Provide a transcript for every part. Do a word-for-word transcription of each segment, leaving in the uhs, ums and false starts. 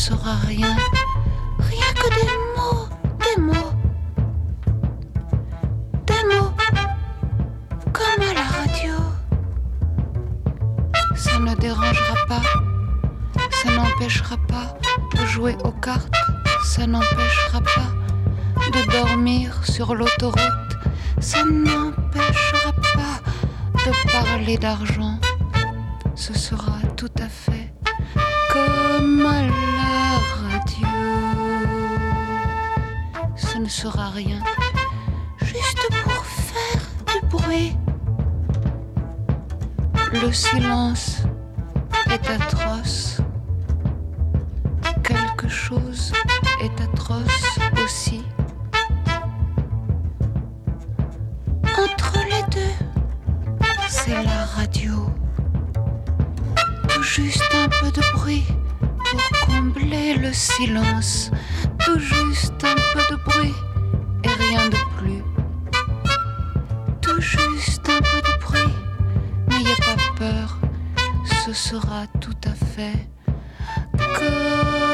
sera rien, rien que des mots, des mots, des mots, comme à la radio. Ça ne dérangera pas, ça n'empêchera pas de jouer aux cartes, ça n'empêchera pas de dormir sur l'autoroute, ça n'empêchera pas de parler d'argent. Ce sera tout à fait comme à la radio. Ce ne sera rien, juste pour faire du bruit. Le silence est atroce. Quelque chose est atroce aussi. Entre les deux, c'est la radio. Tout juste un peu de bruit pour combler le silence. Tout juste un peu de bruit et rien de plus. Tout juste un peu de bruit, n'ayez pas peur, ce sera tout à fait comme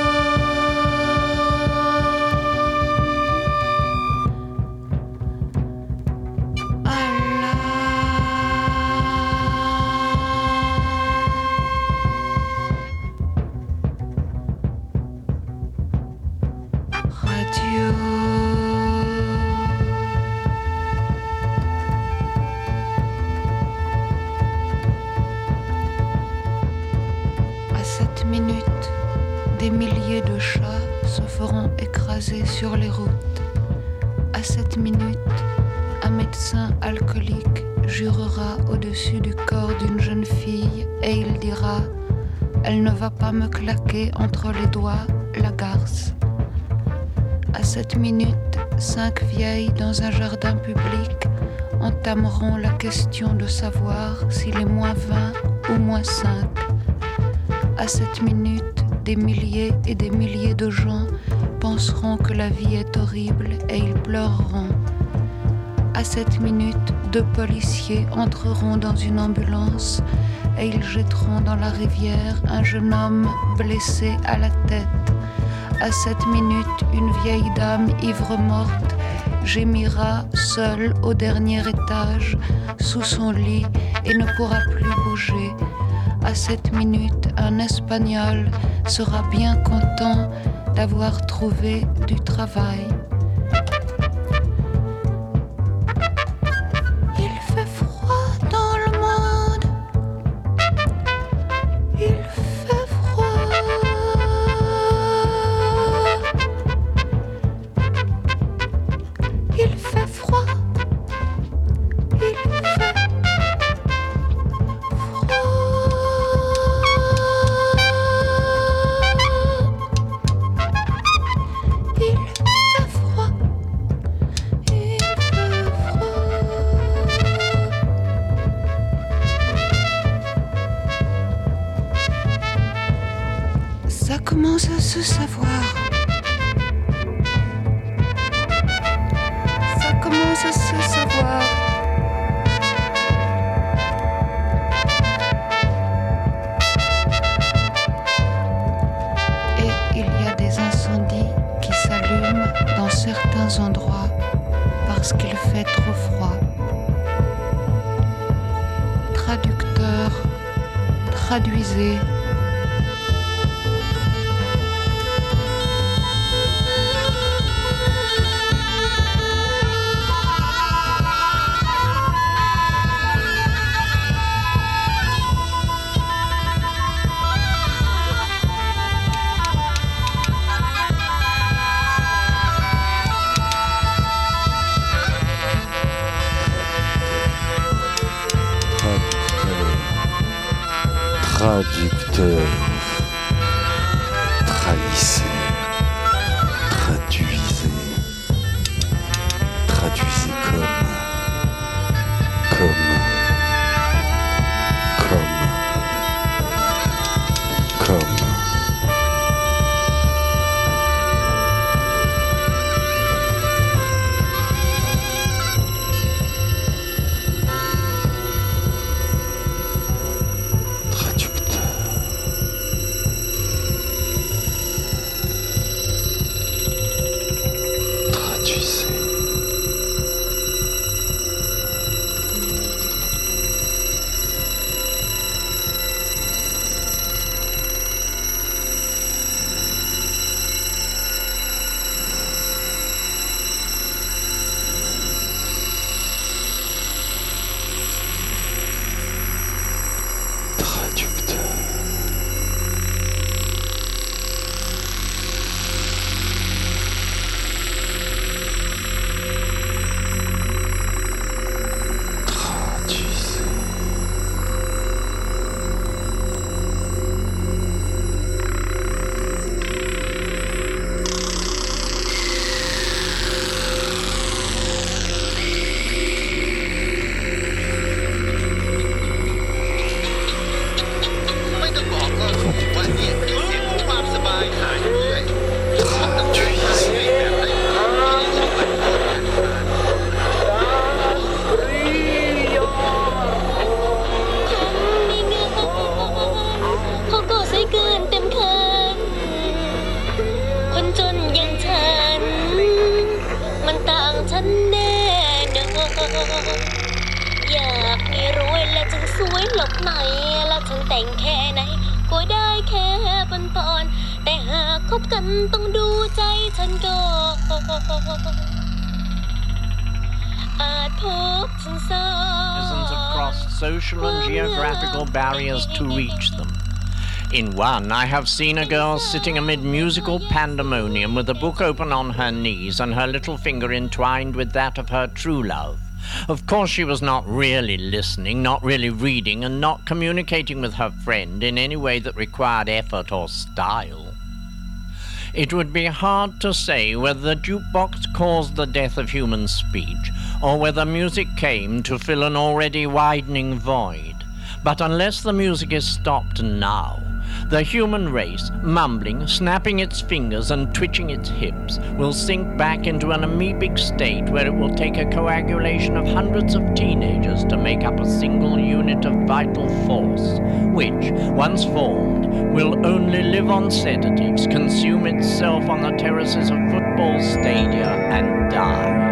sur les routes. À cette minute, un médecin alcoolique jurera au-dessus du corps d'une jeune fille et il dira « Elle ne va pas me claquer entre les doigts la garce ». À cette minute, cinq vieilles dans un jardin public entameront la question de savoir s'il est moins vingt ou moins cinq. À cette minute, des milliers et des milliers de gens penseront que la vie est horrible et ils pleureront. À cette minute, deux policiers entreront dans une ambulance et ils jetteront dans la rivière un jeune homme blessé à la tête. À cette minute, une vieille dame ivre-morte gémira seule au dernier étage sous son lit et ne pourra plus bouger. À cette minute, un Espagnol sera bien content d'avoir trouvé du travail. Il fait froid dans le monde. Il fait froid. Il fait froid. Il fait commence à se savoir. Ça commence à se savoir. Et il y a des incendies qui s'allument dans certains endroits parce qu'il fait trop froid. Traducteur, traduisez. Traducteur, trahissez, traduisez, traduisez comme, comme, comme, comme. ปอนๆแต่หากคบกันต้องดูใจฉันก่อนอาจพบฉันซ้อน Citizens have crossed social and geographical barriers to reach them. In one, I have seen a girl sitting amid musical pandemonium with a book open on her knees and her little finger entwined with that of her true love. Of course, she was not really listening, not really reading, and not communicating with her friend in any way that required effort or style. It would be hard to say whether the jukebox caused the death of human speech or whether music came to fill an already widening void. But unless the music is stopped now, the human race, mumbling, snapping its fingers and twitching its hips, will sink back into an amoebic state where it will take a coagulation of hundreds of teenagers to make up a single unit of vital force, which, once formed, will only live on sedatives, consume itself on the terraces of football stadia, and die.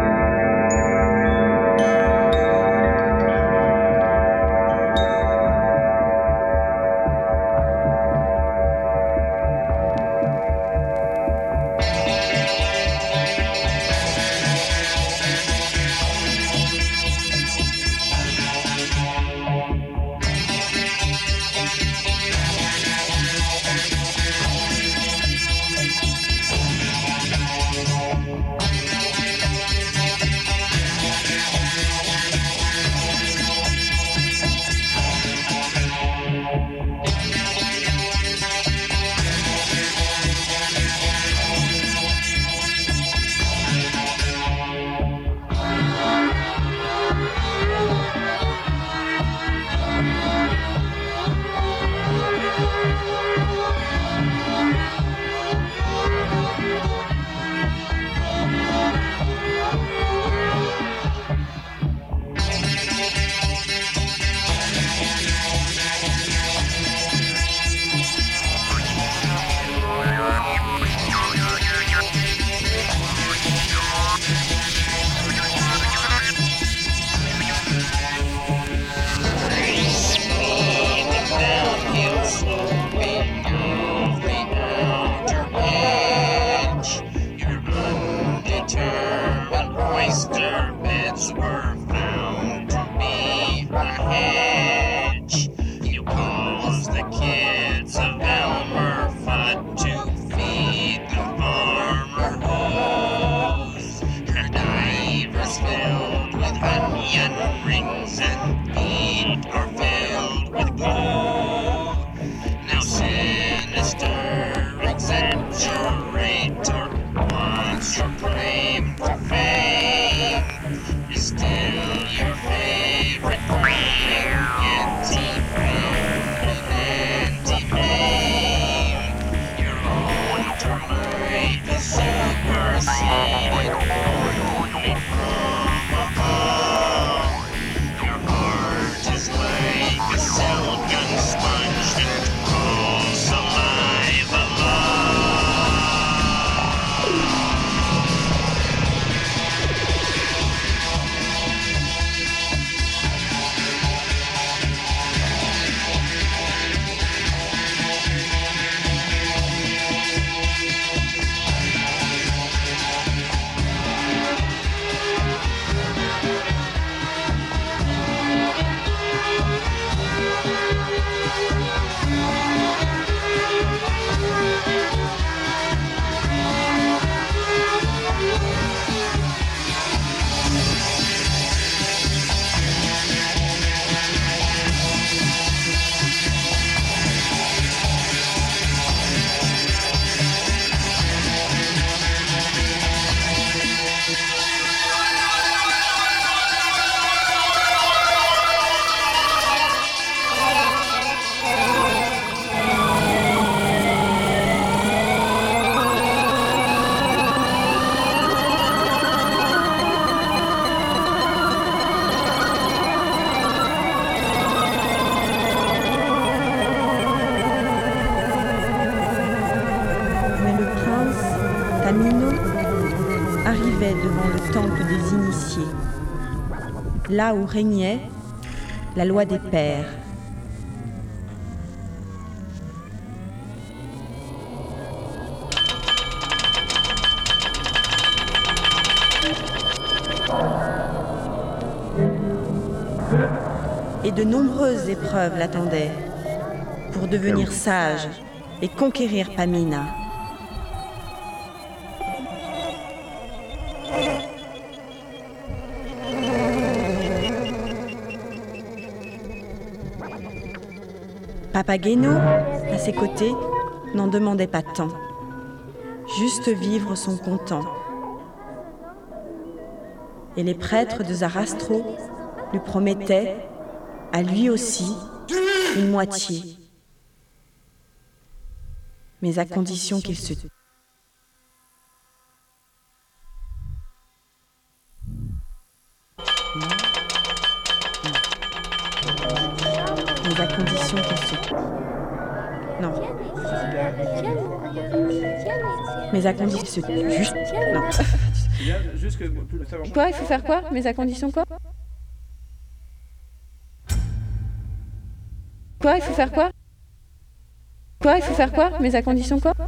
Là où régnait la loi des pères. de nombreuses épreuves l'attendaient pour devenir sage et conquérir Pamina. Papageno, à ses côtés, n'en demandait pas tant. Juste vivre son content. Et les prêtres de Zarastro lui promettaient, à lui aussi, une moitié. Mais à condition qu'il se... Mais à condition qu'il se... Non. Mais à condition qu'il se... Juste... Non. Quoi, il faut faire quoi? Mais à condition quoi? Quoi, il faut faire quoi? Quoi, il faut faire quoi? Mais à condition quoi?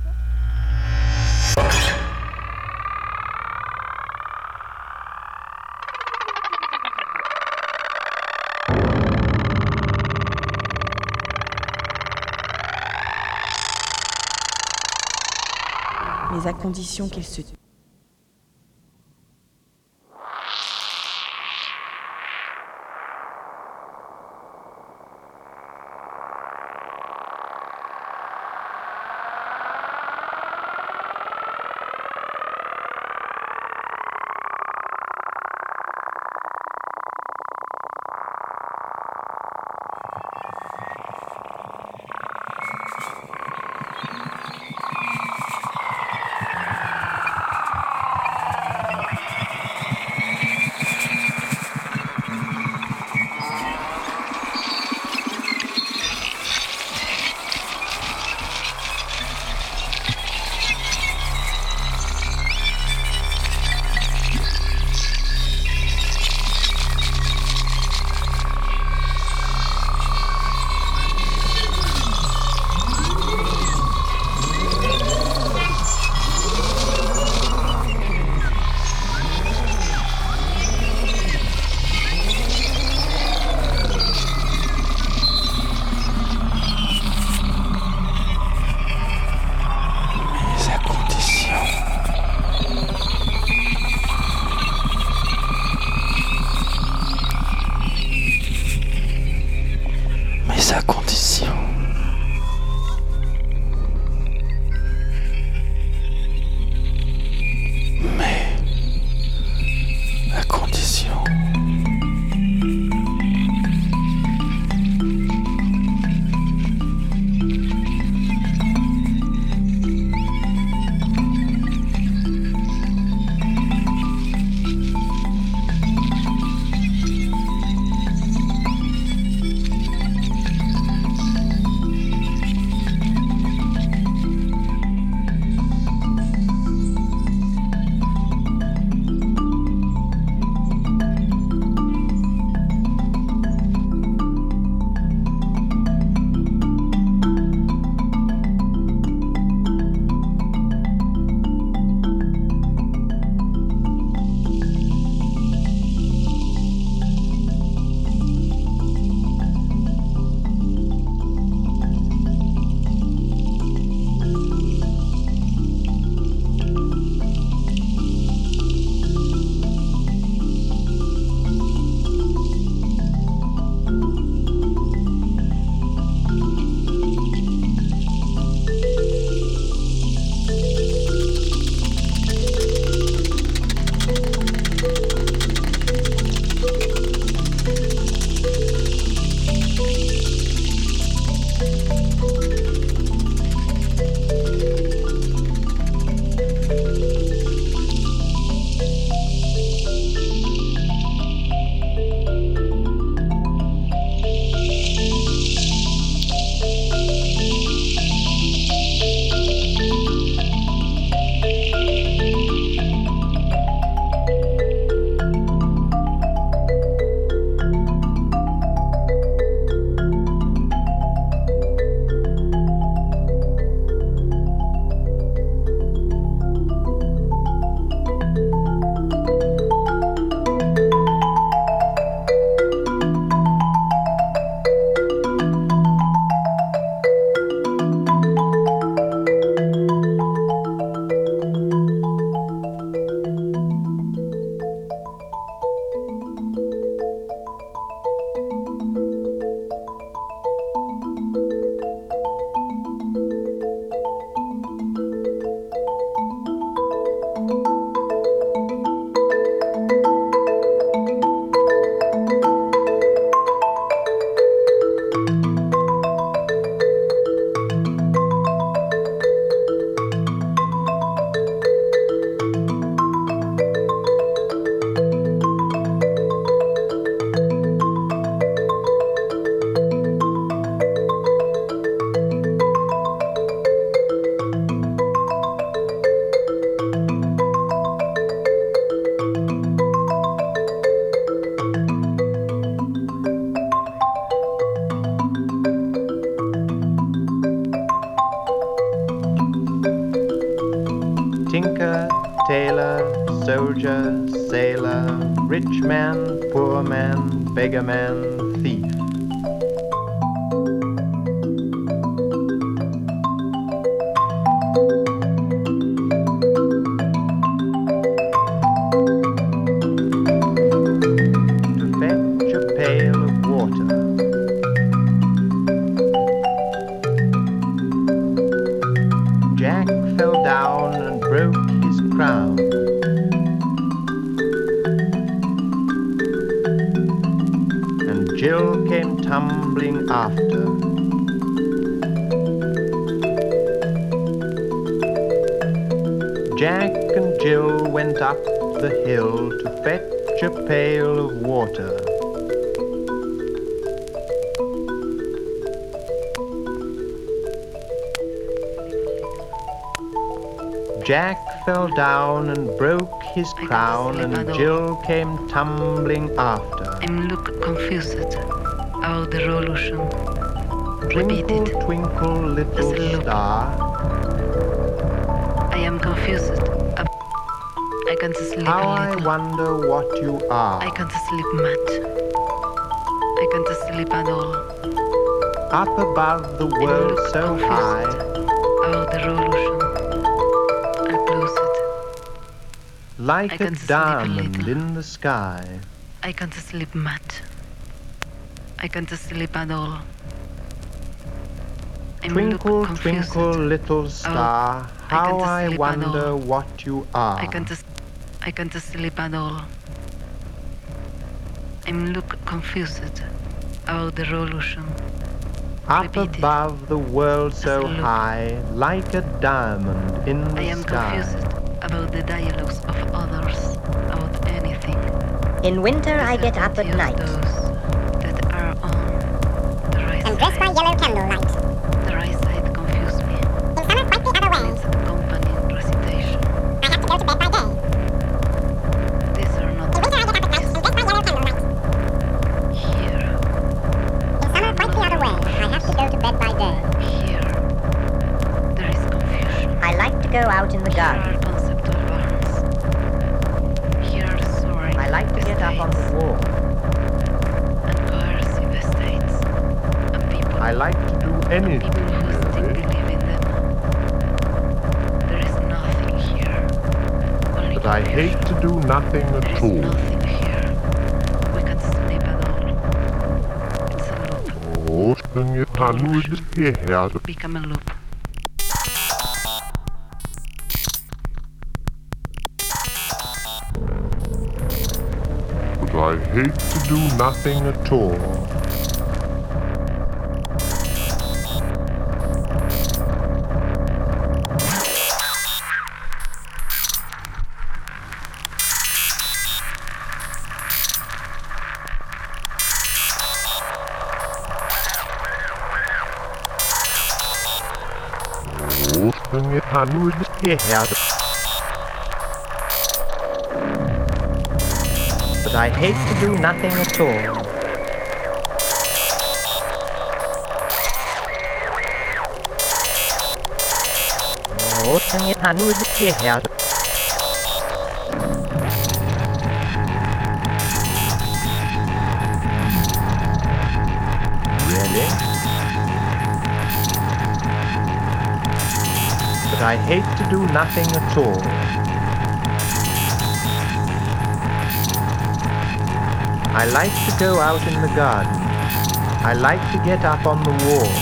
Mais à condition qu'il se... tailor, soldier, sailor, rich man, poor man, beggar man, thief. To fetch a pail of water. Jack fell down and broke his crown. And Jill came tumbling after. Jack and Jill went up the hill to fetch a pail of water. Jack fell down and broke his crown, and Jill came tumbling after. I'm look confused about the revolution. Twinkle, Repeated. twinkle, little As a look. star. I am confused. ab- I can't sleep How a I little. wonder what you are. I can't sleep much. I can't sleep at all. Up above the world look so confused. high. About the revolution. I close it. Like I a can sleep a diamond little. in the sky. I can't sleep much. I can't sleep at all. I'm Twinkle, look confused. twinkle, little star. I How can't I sleep at wonder all. what you are. I can't s- I can't sleep at all. I'm look confused about the revolution. Up repeated. above the world so As a look. high, like a diamond in the I am sky. confused about the dialogues of others, about anything. In winter, I The get up at certainty of night. those that are on the right And dressed by side. yellow candlelight. The right side confused me. In summer, quite the other way. It's accompanying recitation. I have to go to bed by day. These are not In winter, I get up at night and dressed by yellow candlelight. here. In summer, quite the other way. I have to go to bed by day. Here. There is confusion. I like to go out in the Here garden. are conceptual barns. Here are soaring I like to get up on the estates wall. and coercive estates and people. I like to do anything, People who still really. believe in them. There is nothing here. Only But I hate to do nothing There at is all. nothing here. We can't sleep at all. It's a loop. Åh, sprunget han ud her. Become a loop. But I hate to do nothing at all. Åh, sprunget han ud her. But I hate to do nothing at all. Åh, sprunget han ud her. Really? But I hate to do nothing at all. I like to go out in the garden. I like to get up on the wall.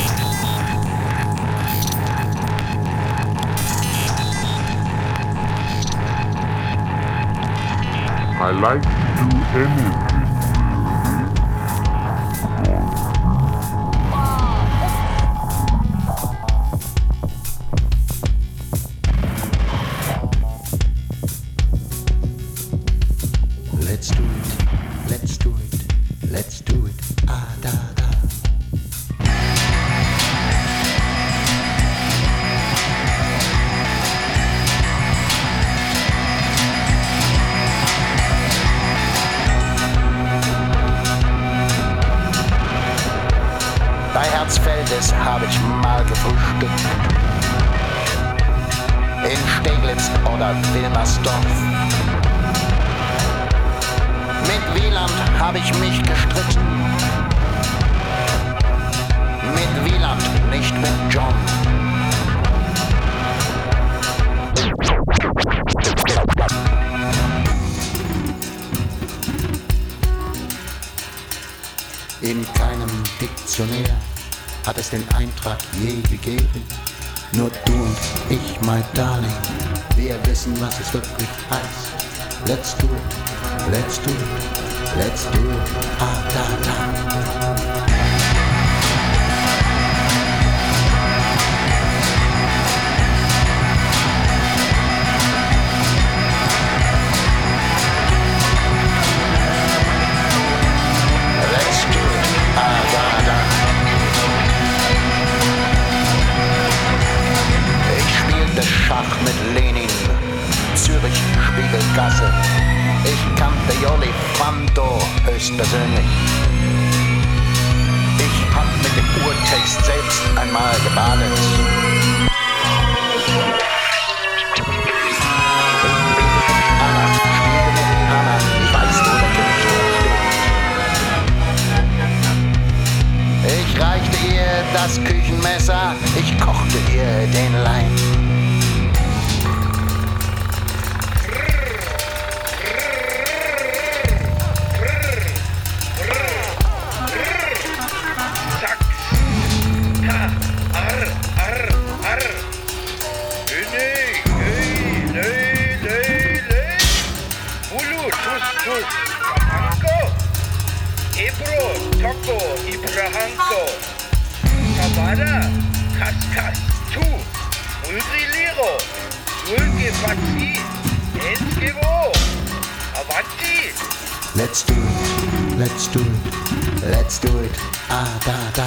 I like to do anything. Let's do it, let's do it, let's do it, ah da da. Bei Herzfeldes habe ich mal gefrühstückt. in Steglitz oder Wilmersdorf. Mit Wieland habe ich mich gestritten. Mit Wieland, nicht mit John. In keinem Diktionär hat es den Eintrag je gegeben. Nur du und ich, my darling, wir wissen, was es wirklich heißt. Let's do it, let's do it, let's do it, ah, da, da. Schach mit Lenin, Zürich, Spiegelgasse. Ich kannte Jolly Fando höchstpersönlich. Ich hab mit dem Urtext selbst einmal gebadet. Anna spielte mit Hanna, ich weiß, wo der Kirchturm steht. Ich reichte ihr das Küchenmesser, ich kochte ihr den Leim. Ibrahanko, Kavada, Kaskas, Tu, Ulgriliro, Ulgefatzi, Enskevo, Avanti. Let's do it, let's do it, let's do it, ah, da, da.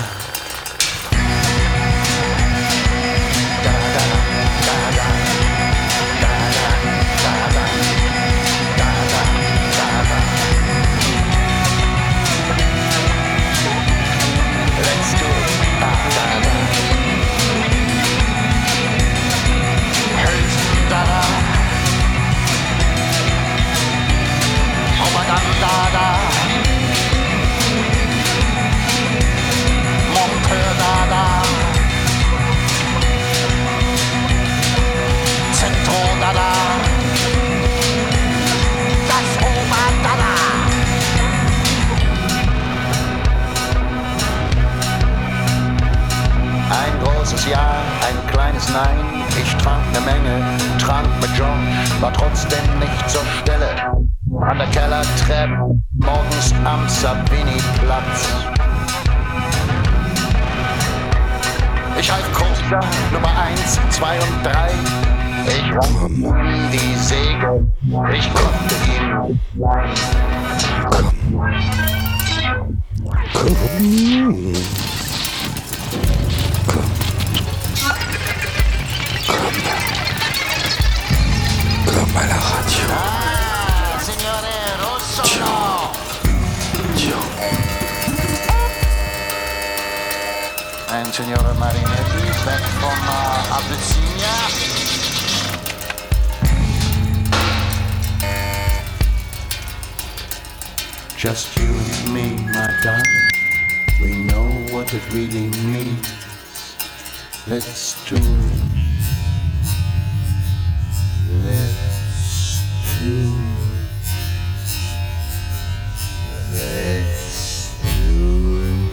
Da, da, da, da, da, da, da, da, da, da, da. Let's do it, ah, da, da. Hey, da, da. Oh, madame, da, da. Mon cœur, da, da. Zentrum, da, da. Das Oma, da, da. Ein großes Ja, ein kleines Nein. Ich trank ne Menge, trank mit Josh, war trotzdem nicht zur Stelle. An der Kellertreppe, morgens am Sabini-Platz. Ich half Coaster Nummer eins, zwei und drei. Ich rang die Segel, ich konnte ihn nicht Komm. Comme à la radio. Ah, signore Rosso, no. Ein Signore Marinetti, weg von uh, Abyssinia. Just you and me, my darling. We know what it really means. Let's do it. Let's do it. Let's do it.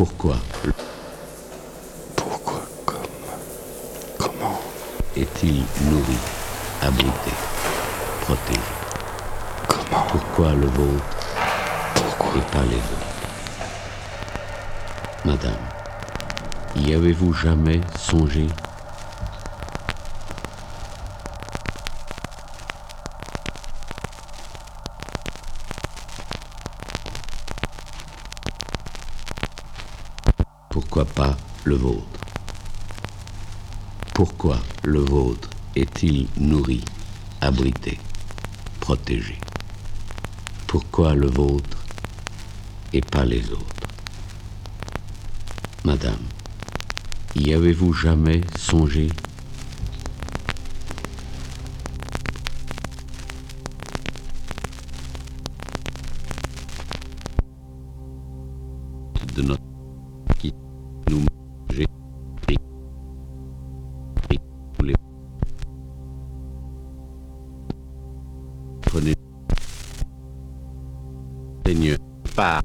Pourquoi? Pourquoi? Comme? Comment? Est-il nourri, abrité, protégé? Comment? Pourquoi le vôtre? Pourquoi? Et pas les autres? Madame, y avez-vous jamais songé? Pourquoi pas le vôtre? Pourquoi le vôtre est-il nourri, abrité, protégé? Pourquoi le vôtre et pas les autres? Madame, y avez-vous jamais songé? De notre qui nous mangeait et les prenez Seigneur par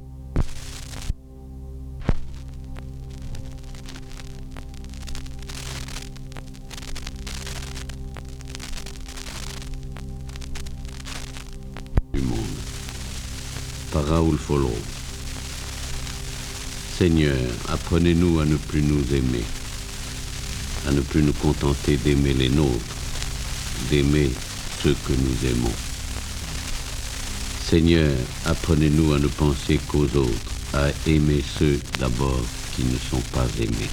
du monde par Raoul Follereau. Seigneur, apprenez-nous à ne plus nous aimer, à ne plus nous contenter d'aimer les nôtres, d'aimer ceux que nous aimons. Seigneur, apprenez-nous à ne penser qu'aux autres, à aimer ceux d'abord qui ne sont pas aimés.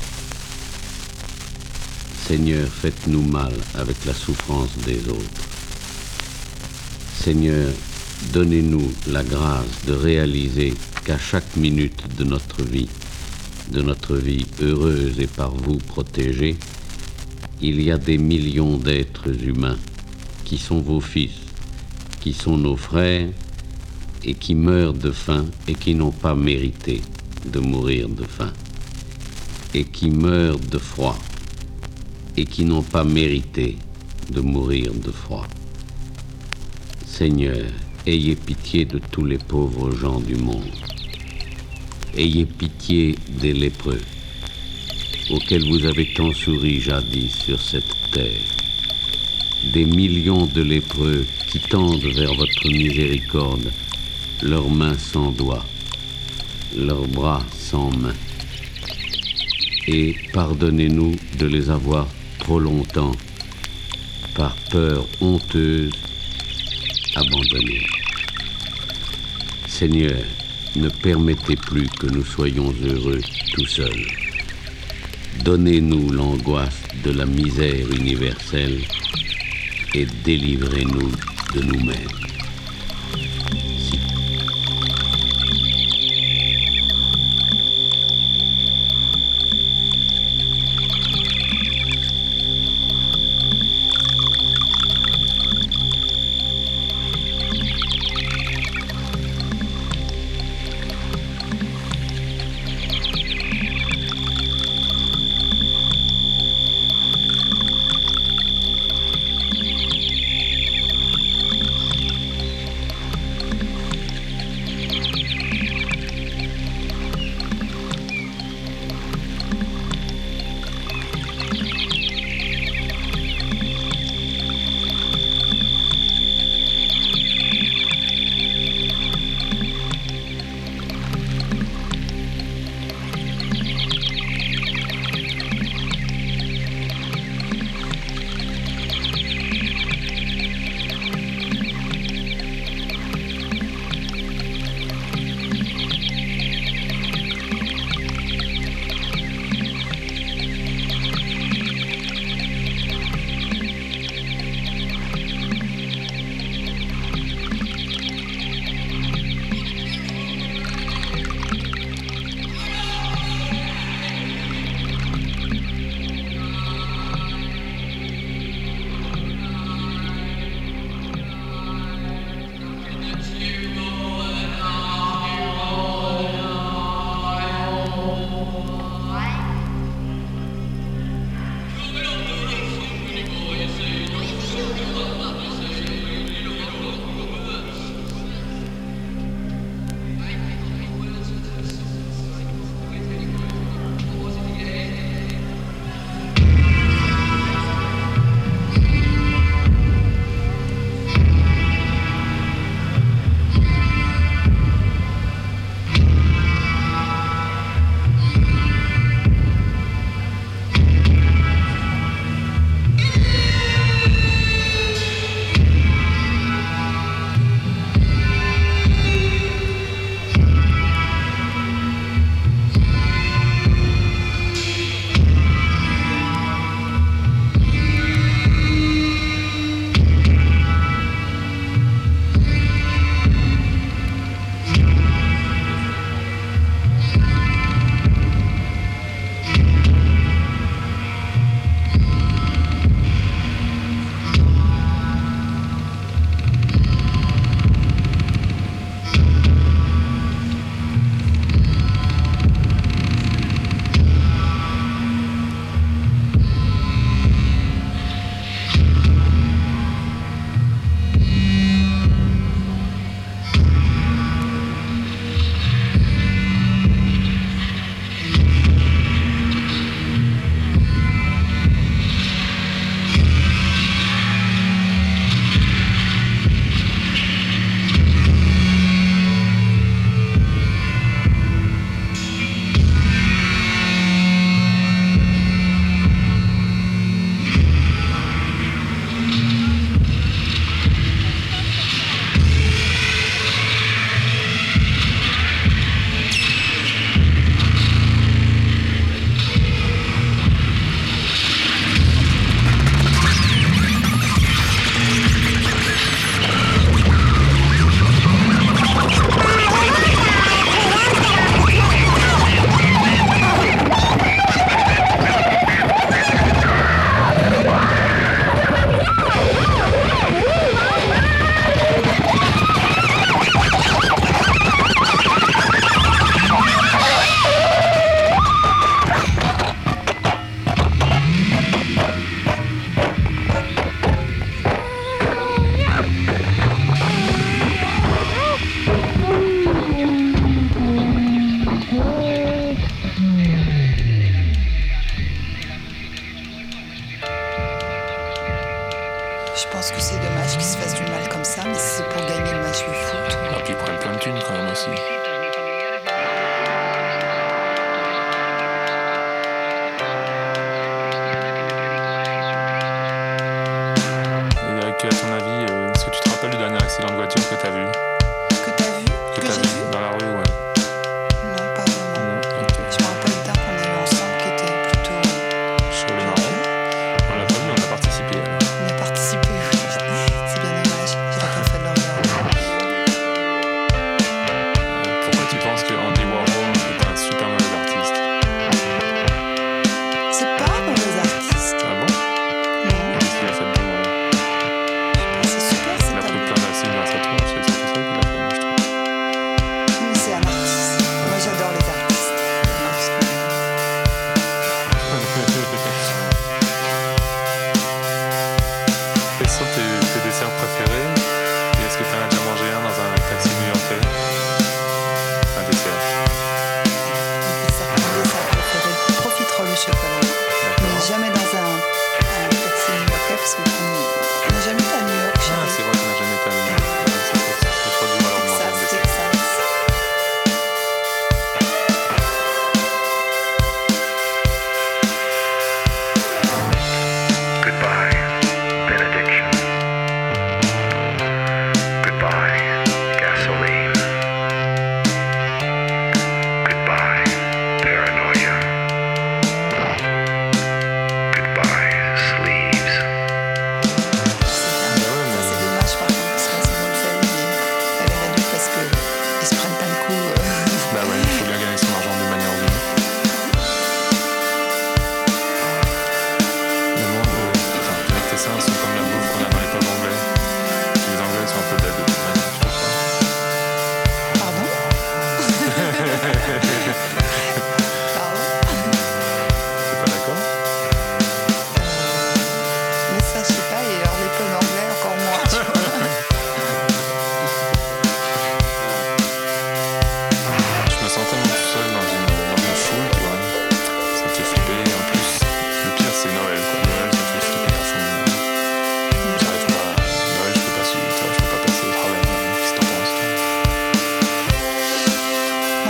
Seigneur, faites-nous mal avec la souffrance des autres. Seigneur, donnez-nous la grâce de réaliser qu'à chaque minute de notre vie, de notre vie heureuse et par vous protégée, il y a des millions d'êtres humains qui sont vos fils, qui sont nos frères et qui meurent de faim et qui n'ont pas mérité de mourir de faim, et qui meurent de froid et qui n'ont pas mérité de mourir de froid. Seigneur, ayez pitié de tous les pauvres gens du monde. Ayez pitié des lépreux, auxquels vous avez tant souri jadis sur cette terre. Des millions de lépreux qui tendent vers votre miséricorde leurs mains sans doigts, leurs bras sans mains. Et pardonnez-nous de les avoir trop longtemps, par peur honteuse, abandonnés. Seigneur, ne permettez plus que nous soyons heureux tout seuls. Donnez-nous l'angoisse de la misère universelle et délivrez-nous de nous-mêmes.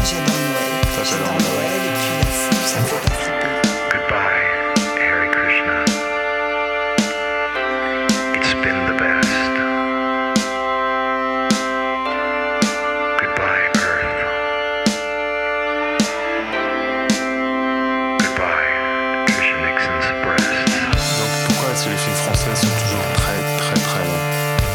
j'adore Noël. Ça, j'adore Noël et puis la foule, ça me fait pas flipper. Goodbye, Hare Krishna. It's been the best. Goodbye, Earth. Goodbye, Tricia Nixon's breasts. Donc pourquoi est-ce que les films français sont toujours très très très longs?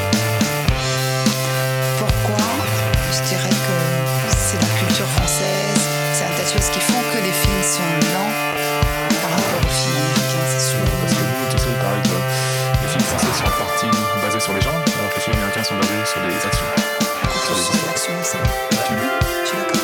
Pourquoi? Je dirais que c'est la culture française, c'est un tas de choses qui font que les films sont lents par rapport aux films américains, c'est sûr. Parce que vous, tu sais, il paraît que les films français sont en partie basés sur les gens, alors que les films américains sont basés sur des actions. Sur des histoires d'actions, c'est vrai. Je suis d'accord.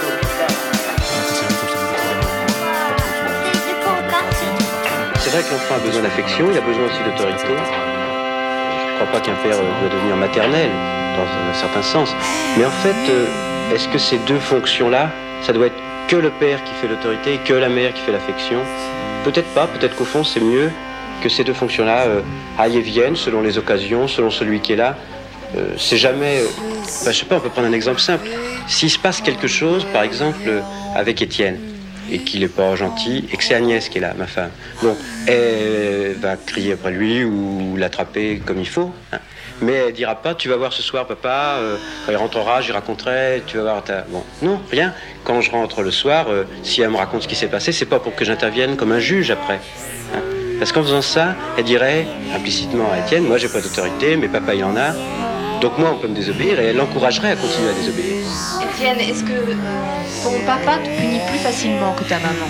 C'est vrai que l'enfant a besoin d'affection, il a besoin aussi d'autorité. Je ne crois pas qu'un père doit devenir maternel, dans un certain sens. Mais en fait, euh, est-ce que ces deux fonctions-là, ça doit être que le père qui fait l'autorité et que la mère qui fait l'affection? Peut-être pas, peut-être qu'au fond c'est mieux que ces deux fonctions-là euh, aillent et viennent selon les occasions, selon celui qui est là. Euh, c'est jamais... Euh, enfin, je sais pas, on peut prendre un exemple simple. S'il se passe quelque chose, par exemple, euh, avec Étienne, et qu'il n'est pas gentil, et que c'est Agnès qui est là, ma femme. Bon, elle va crier après lui ou l'attraper comme il faut, hein. Mais elle dira pas, tu vas voir ce soir, papa, euh, quand il rentrera, j'y raconterai, tu vas voir ta... Bon, non, rien. Quand je rentre le soir, euh, si elle me raconte ce qui s'est passé, c'est pas pour que j'intervienne comme un juge après, hein. Parce qu'en faisant ça, elle dirait implicitement à Étienne, moi j'ai pas d'autorité, mais papa il en a, donc moi on peut me désobéir, et elle l'encouragerait à continuer à désobéir. Étienne, est-ce que ton papa te punit plus facilement que ta maman?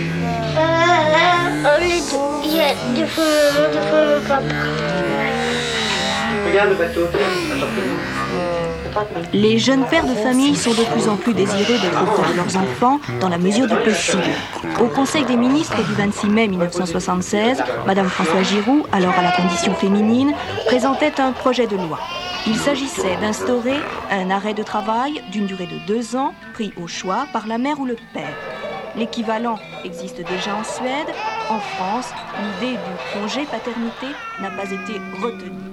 Euh, il y a des fois, des fois mon papa. Regarde le bateau, Les jeunes pères de famille sont de plus en plus désireux d'être auprès de leurs enfants dans la mesure du possible. Au Conseil des ministres du vingt-six mai mille neuf cent soixante-seize, Madame Françoise Giroud, alors à la condition féminine, présentait un projet de loi. Il s'agissait d'instaurer un arrêt de travail d'une durée de deux ans, pris au choix par la mère ou le père. L'équivalent existe déjà en Suède. En France, l'idée du congé paternité n'a pas été retenue.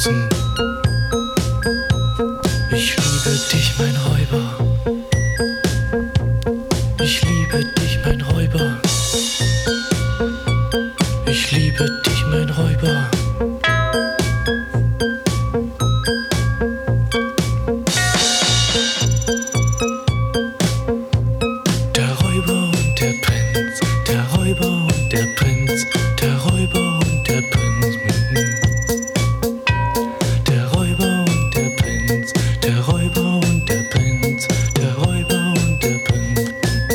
Herzen. Ich liebe dich, mein Räuber. Ich liebe dich, mein Räuber. Ich liebe dich, mein Räuber. Der Räuber und der Prinz, der Räuber und der Prinz, der Räuber und der Prinz. Der Räuber und der Prinz, der Räuber und der Prinz, der Räuber und der Prinz.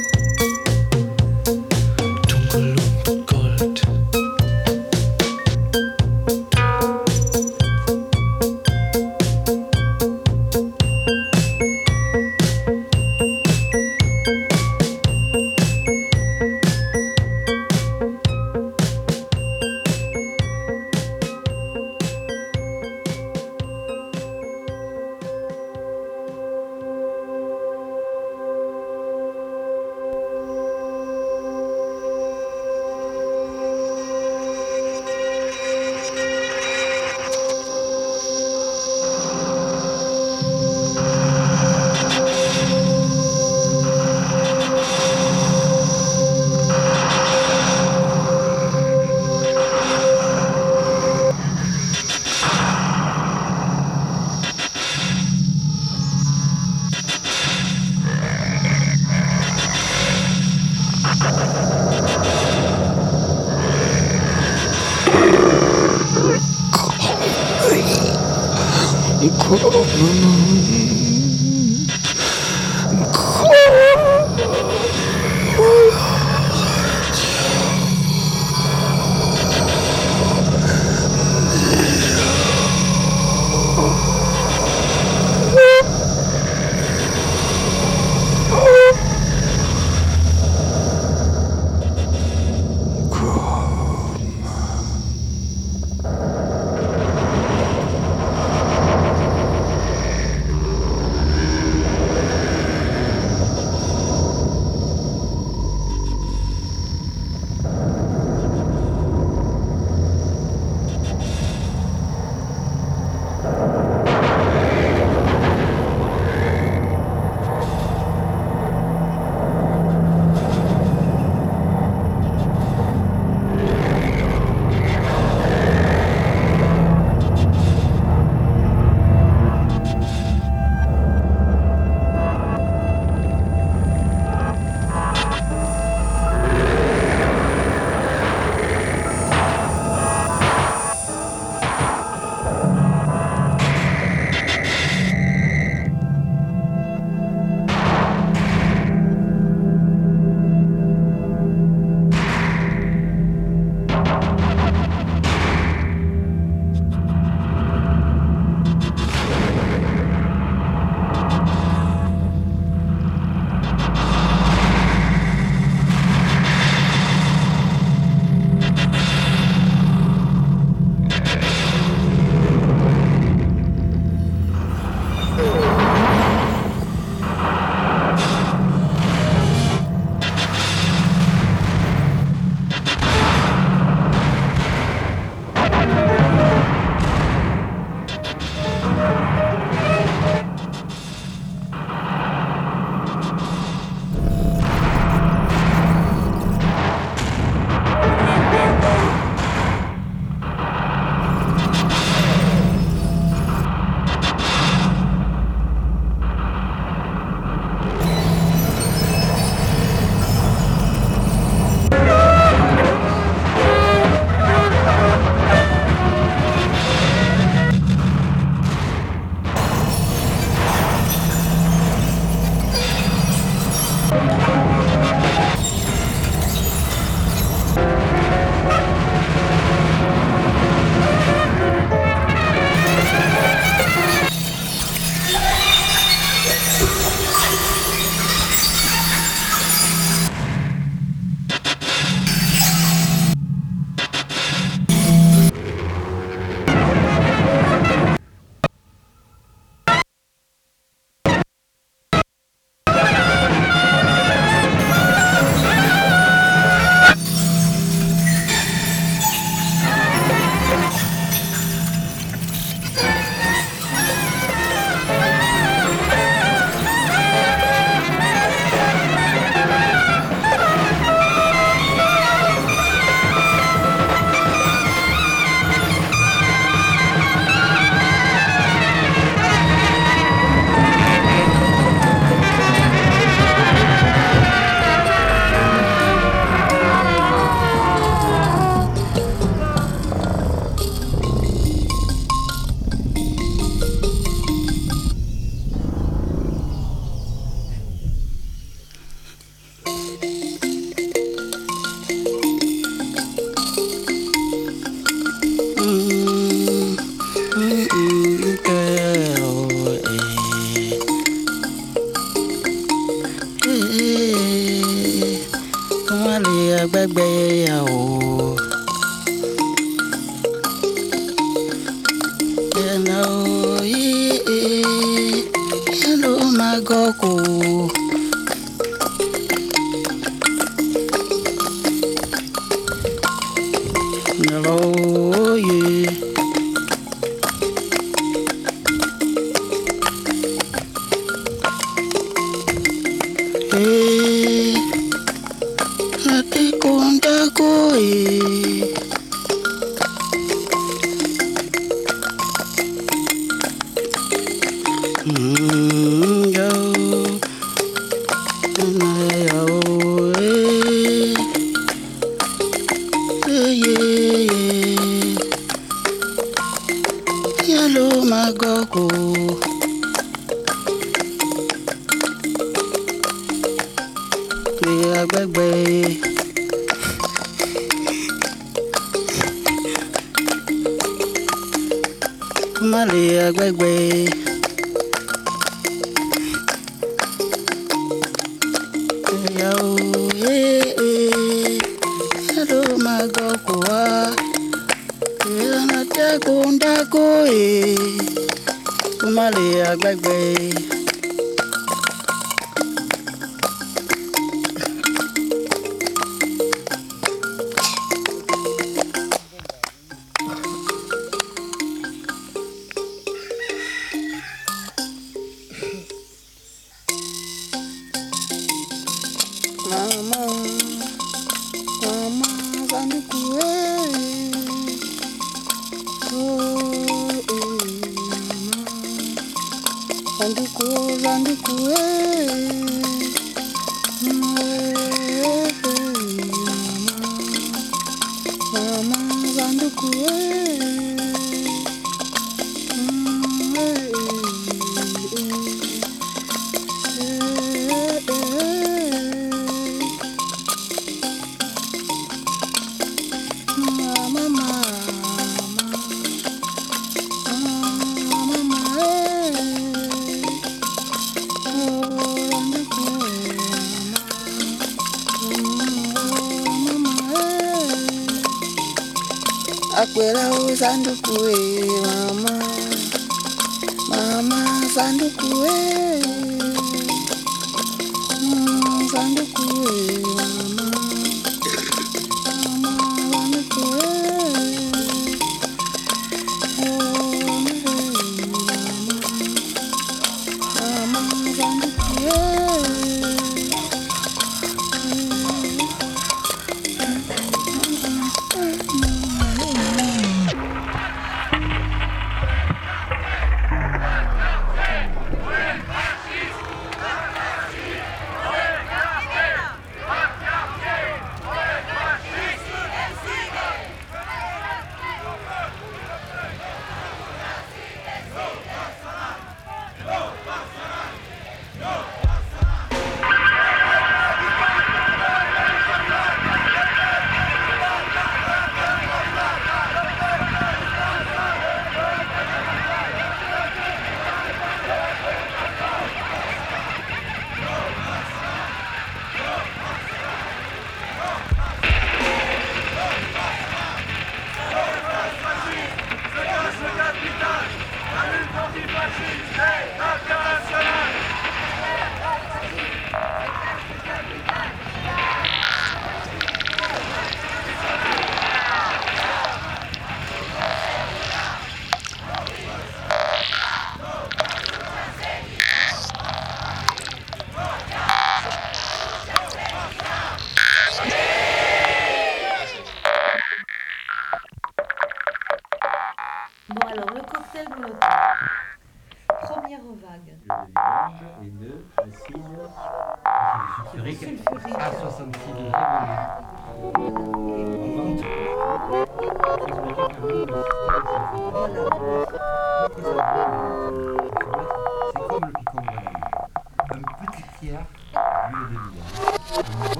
Dunkel und Gold.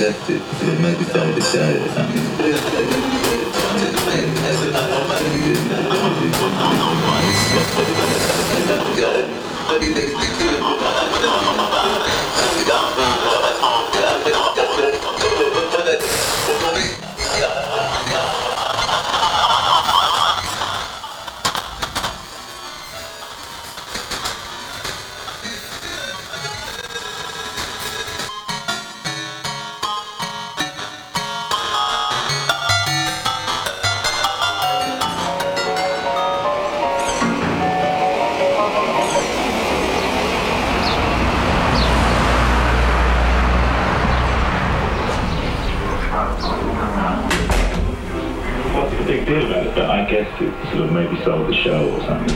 guessed it, so it might be time to try it. But I guess it sort of maybe sold the show or something.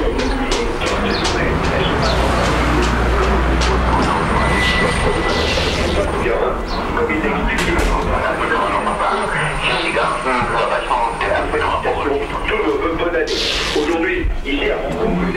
Aujourd'hui, ici à Hong Kong.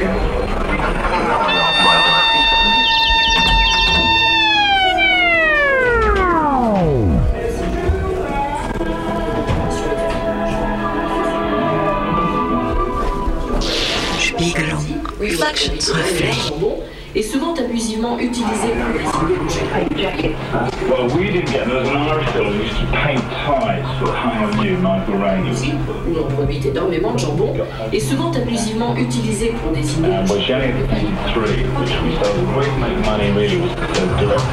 Reflections, reflets. Et souvent abusivement utilisé pour désigner le genre. Well, we didn't get there was an Irish film who used to paint ties for Hang on You, Michael Reagan. Où on produit énormément de jambon et souvent abusivement utilisé pour désigner And we only had painted three, which we thought the way to make money really was to do it.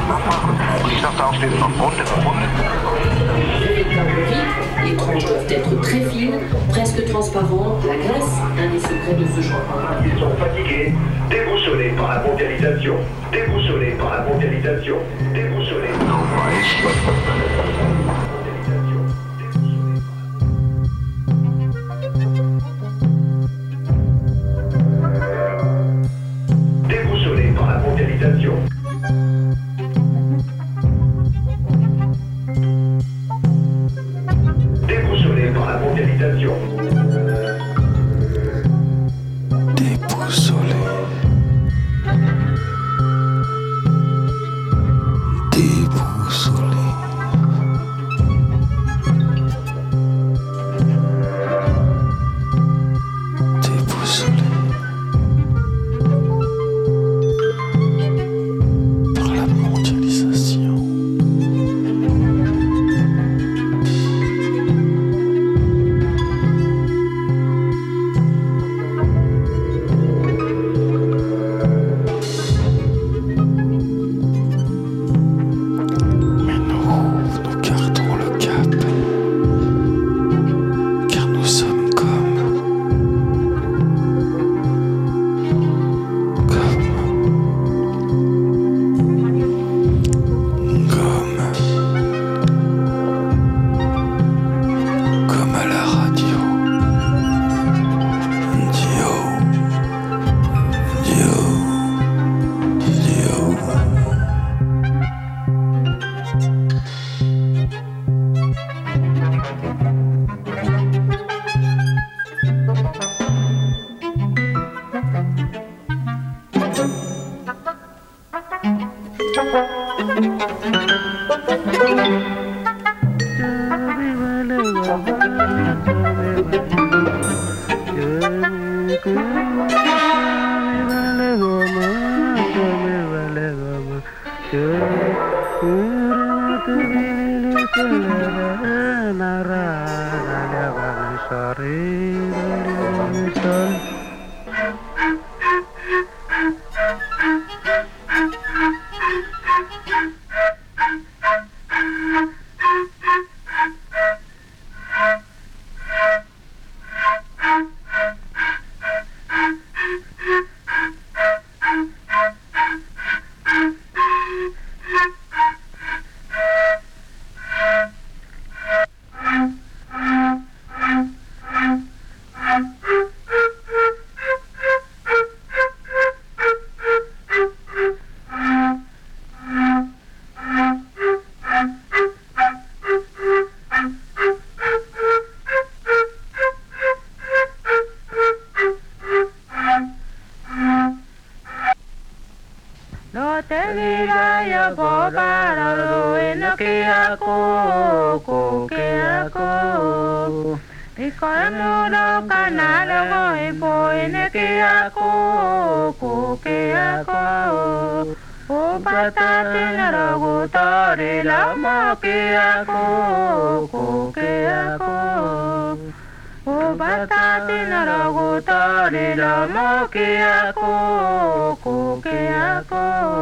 Les tranches doivent être très fines, presque transparentes. La graisse, un des secrets de ce genre. Ils sont fatigués, déboussolés par la mondialisation, déboussolés par la mondialisation, déboussolés. Déboussolés par la mondialisation. Déboussolés par la mondialisation. Déboussolé. Déboussolé. Déboussolé. Par la mondialisation. No te diraya pobara lo enakiako kokeako. Ikono no kanala go ipo enakiako kokeako. O patate na rago tare la mokeako kokeako. O patate na rago tare la mokeako kokeako.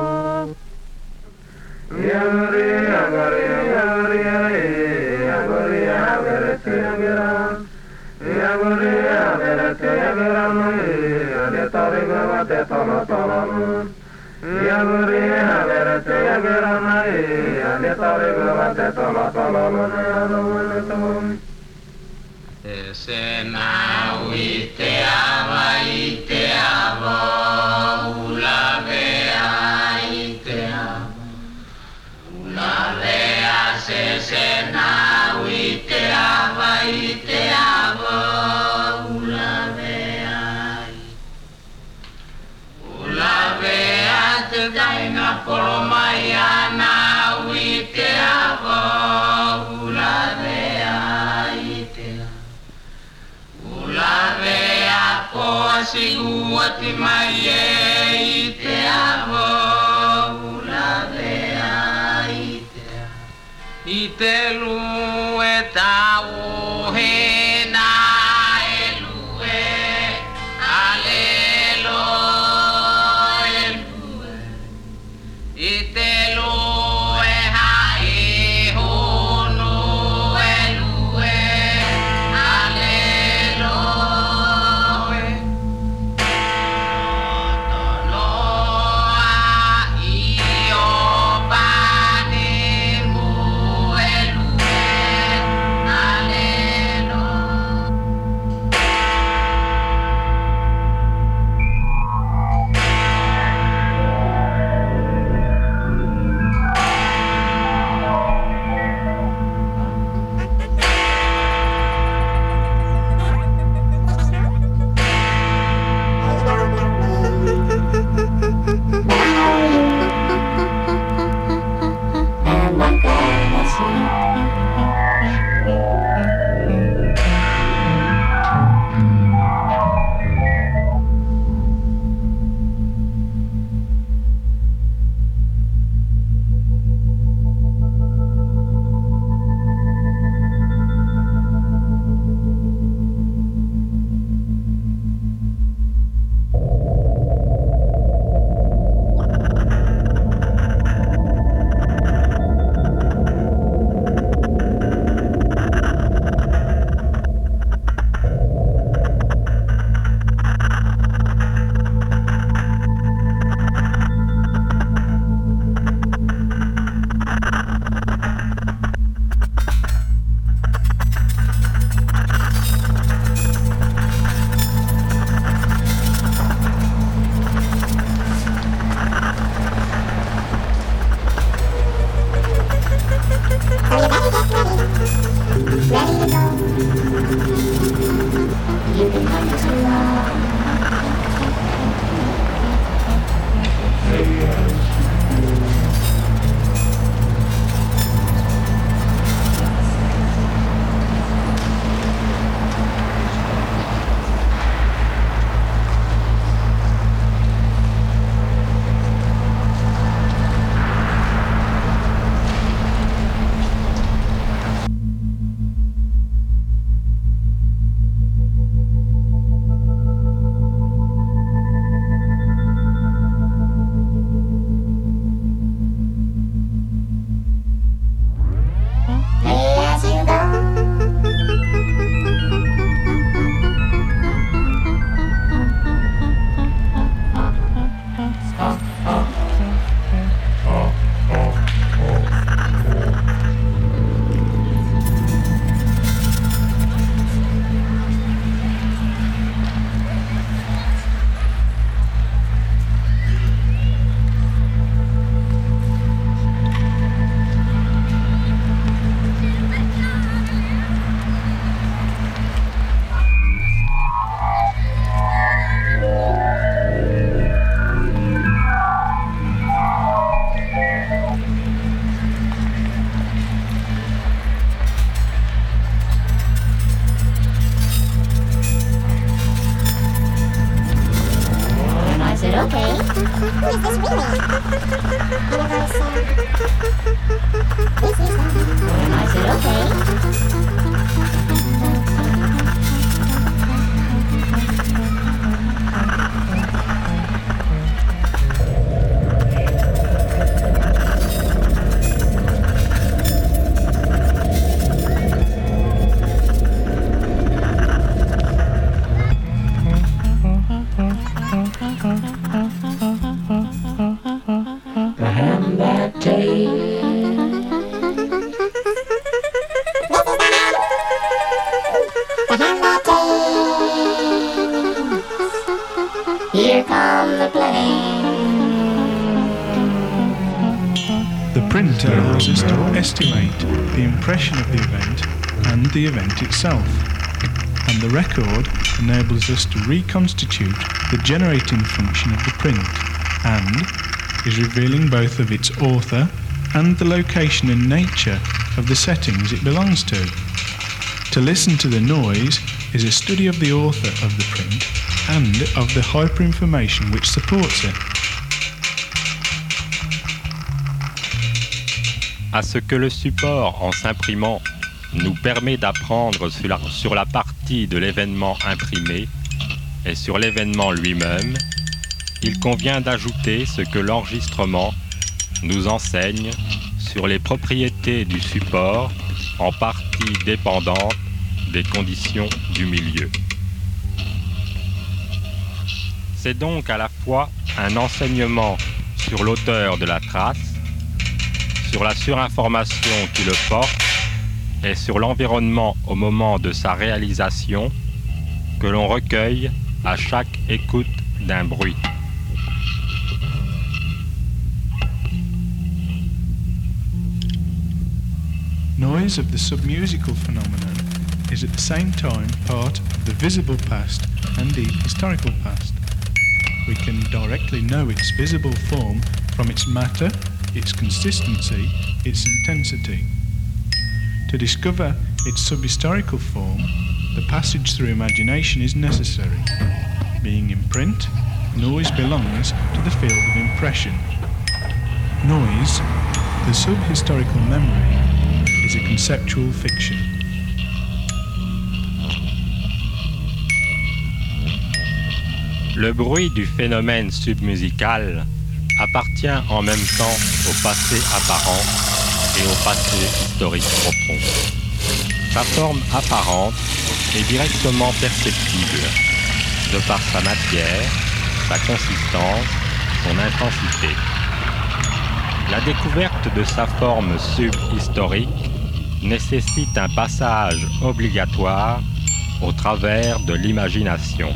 Yagare yagare yagare yagare yagare yagare yagare yagare yagare yagare tare gava te tala tala. Yagare yagare yagare yagare tare gava te tala tala. Esena uite ava ite ava ula vea ite ava ula vea sesena uite ava ite ava ula vea ula vea te daina polomayana uite ava ula vea la vea po siguati mai te avo la vea ite ite lu etao hena elue alelo elue ite lu I said, okay. And that day, here come the plane. The print allows us to estimate the impression of the event and the event itself, and the record enables us to reconstitute the generating function of the print and is revealing both of its author and the location and nature of the settings it belongs to. To listen to the noise is a study of the author of the print and of the hyperinformation which supports it. À ce que le support, en s'imprimant, nous permet d'apprendre sur la, sur la partie de l'événement imprimé et sur l'événement lui-même, il convient d'ajouter ce que l'enregistrement nous enseigne sur les propriétés du support, en partie dépendantes des conditions du milieu. C'est donc à la fois un enseignement sur l'auteur de la trace, sur la surinformation qui le porte et sur l'environnement au moment de sa réalisation que l'on recueille à chaque écoute d'un bruit. Noise of the submusical phenomenon is at the same time part of the visible past and the historical past. We can directly know its visible form from its matter, its consistency, its intensity. To discover its subhistorical form, the passage through imagination is necessary. Being in print, noise belongs to the field of impression. Noise, the subhistorical memory, is a conceptual fiction. Le bruit du phénomène submusical appartient en même temps au passé apparent et au passé historique profond. Sa forme apparente est directement perceptible de par sa matière, sa consistance, son intensité. La découverte de sa forme subhistorique nécessite un passage obligatoire au travers de l'imagination.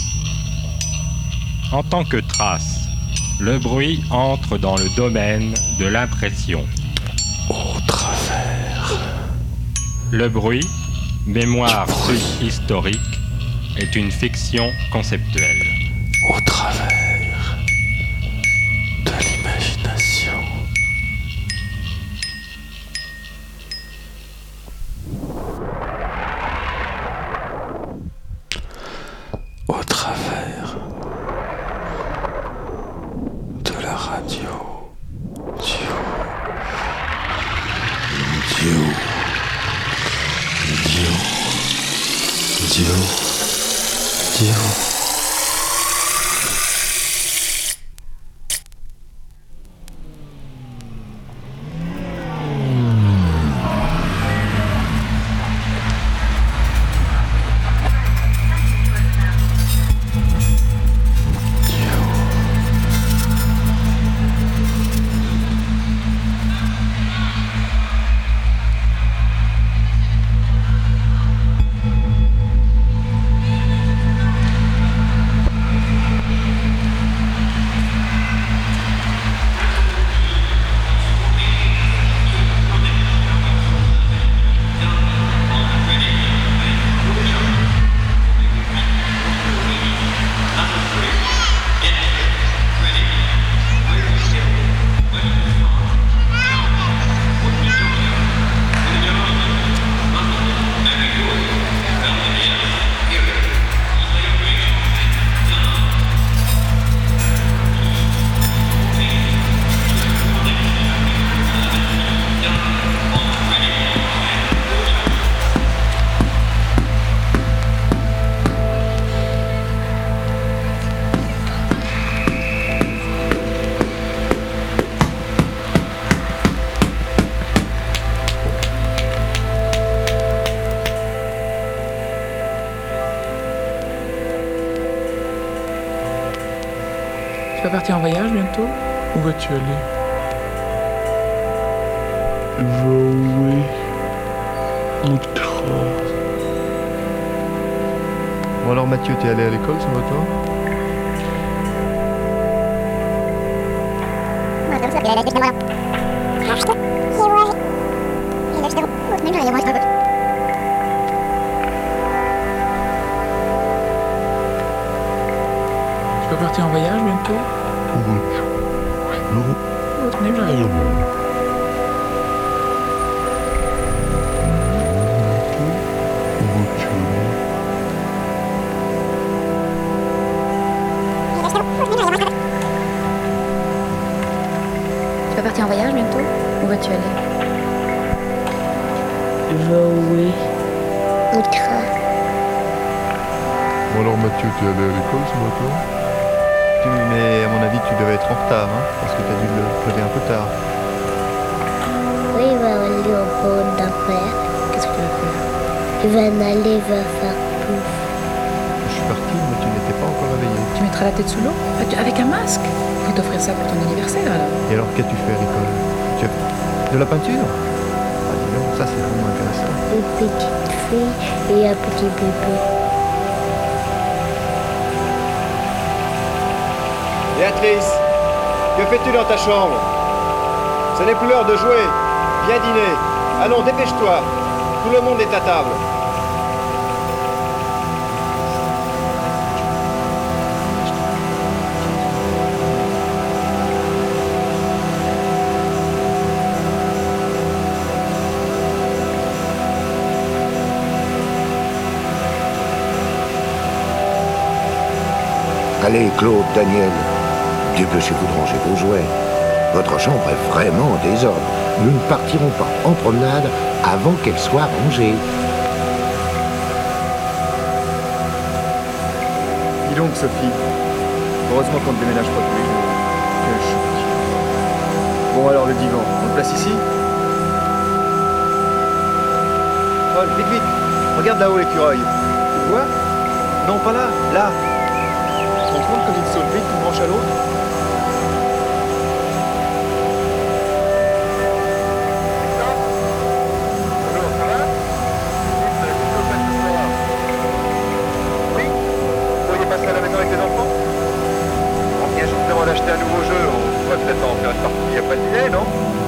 En tant que trace, le bruit entre dans le domaine de l'impression. Au travers. Le bruit, mémoire subhistorique, est une fiction conceptuelle. Au travers de l'imagination. Au travers de la radio. Dieu. Dieu. Dieu. Dieu. Dieu. partir en voyage bientôt? Où vas-tu aller? Je vais au train. Bon alors Mathieu, t'es allé à l'école ce matin? Tu vas partir en voyage bientôt? Tu vas partir en voyage bientôt? Où vas-tu aller? Je vais au train. Bon alors Mathieu, t'es allé à l'école ce matin? Tu, mais à mon avis tu devais être en retard, hein, parce que t'as dû le lever un peu tard. Oui, il va aller au pôle d'affaires. Qu'est-ce que tu vas faire? Il va en aller, il va faire pouf. Je suis parti, mais tu n'étais pas encore réveillé. Tu mettras la tête sous l'eau? Avec un masque? Il faut t'offrir ça pour ton anniversaire alors. Et alors qu'as-tu fait à l'école? Tu as de la peinture? Ah dis donc, ça c'est vraiment intéressant. Une petite fille et un petit bébé. Béatrice, que fais-tu dans ta chambre? Ce n'est plus l'heure de jouer. Viens dîner. Allons, dépêche-toi. Tout le monde est à table. Allez, Claude, Daniel, Dieu peut chez vous de ranger vos jouets. Votre chambre est vraiment en désordre. Nous ne partirons pas en promenade avant qu'elle soit rangée. Dis donc, Sophie. Heureusement qu'on ne déménage pas tous les jours. Quel choc. Bon, alors le divan, on le place ici? Paul, vite, vite. Regarde là-haut l'écureuil. Tu le vois? Non, pas là, là. Tu te rends compte comme il saute vite d'une branche à l'autre? D'acheter un nouveau jeu, on pourrait peut-être en faire une partie après le dîner, non?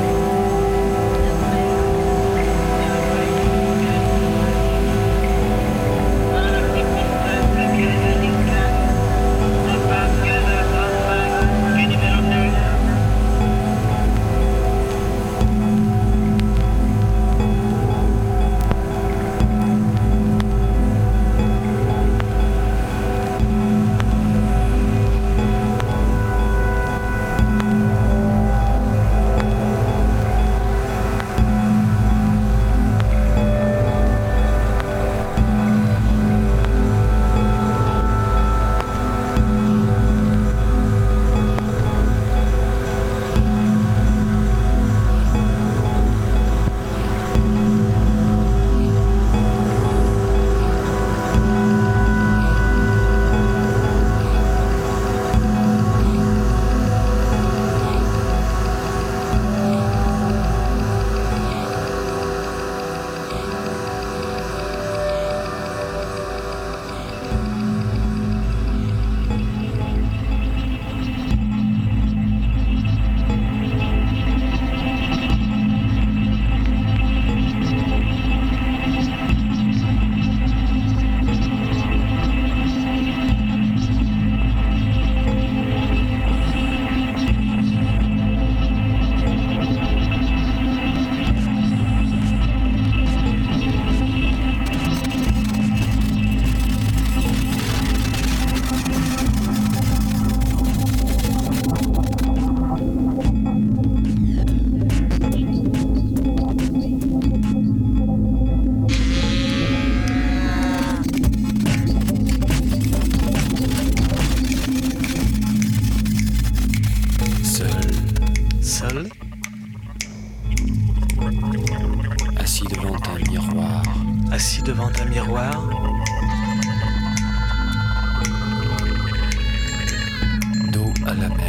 Assis devant un miroir, dos à la mer.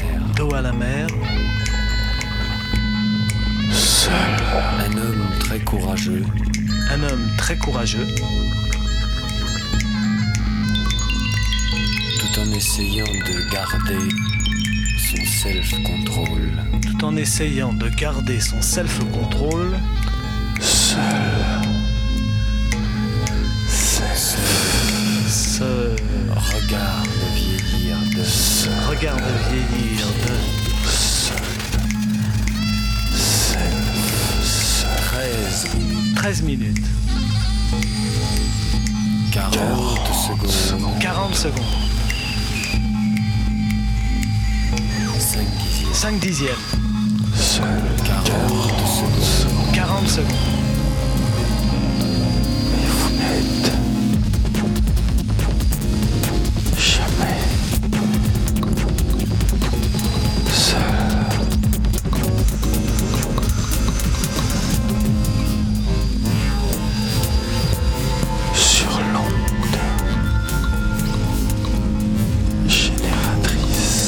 Là-haut à la mer. Seul. Un homme très courageux. Un homme très courageux. Tout en essayant de garder son self-control. Tout en essayant de garder son self-control. Seul. Seul. Seul. Regarde vieillir de. Seul. Regarde vieillir de. Seul. Self. Treize minutes. Treize minutes. Quarante secondes. Quarante secondes. Cinq dixièmes. Cinq dixièmes. Seul. Quarante secondes. Quarante secondes. Mais vous n'êtes jamais seul. Sur l'onde génératrice.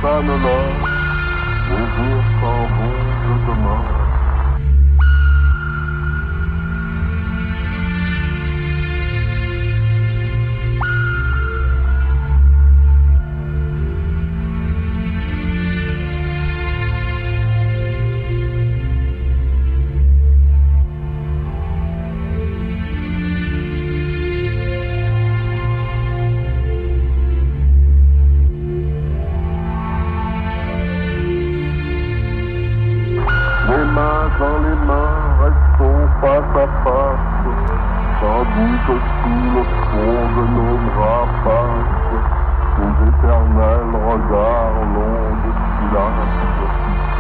sonne là, les jours s'en vont, je demande. Dans les mains, restons face à face, tandis que sous le fond de nos bras passent les éternels regards longs de silence.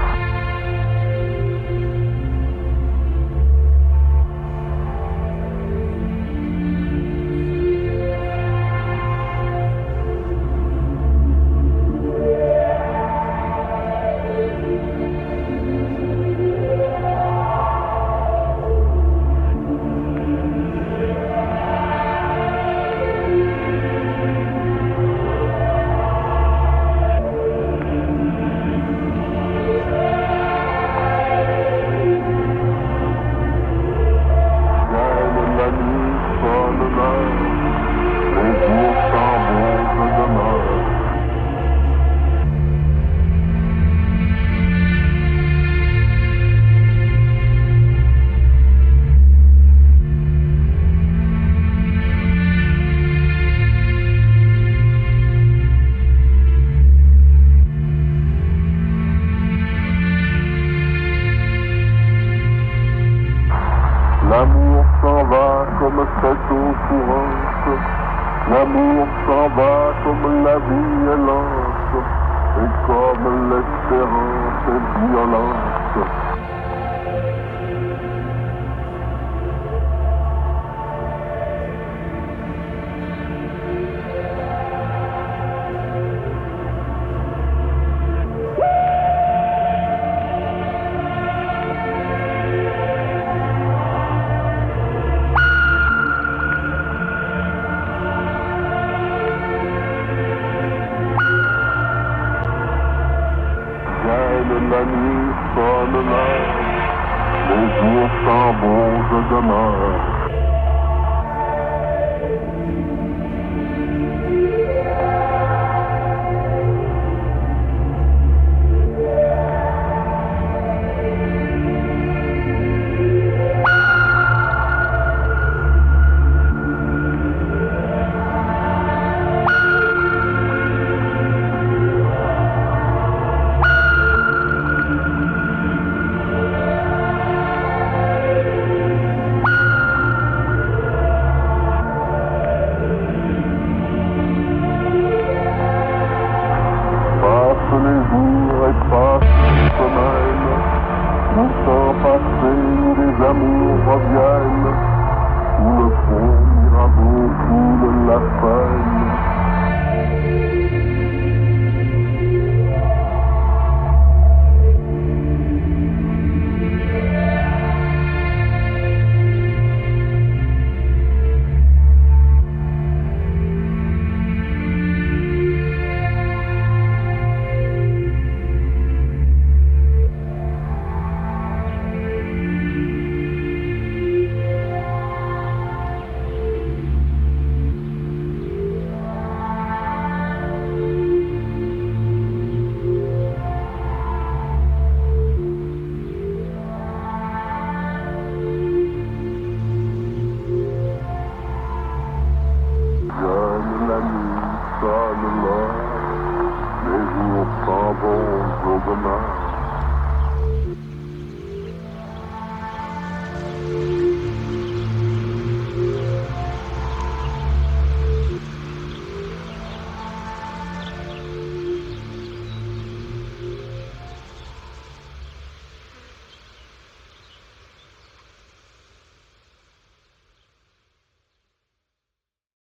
L'amour s'en va comme cette eau courante, l'amour s'en va comme la vie est lente, et comme l'espérance est violente. La nuit sonne là, les jours s'en vont, je demande.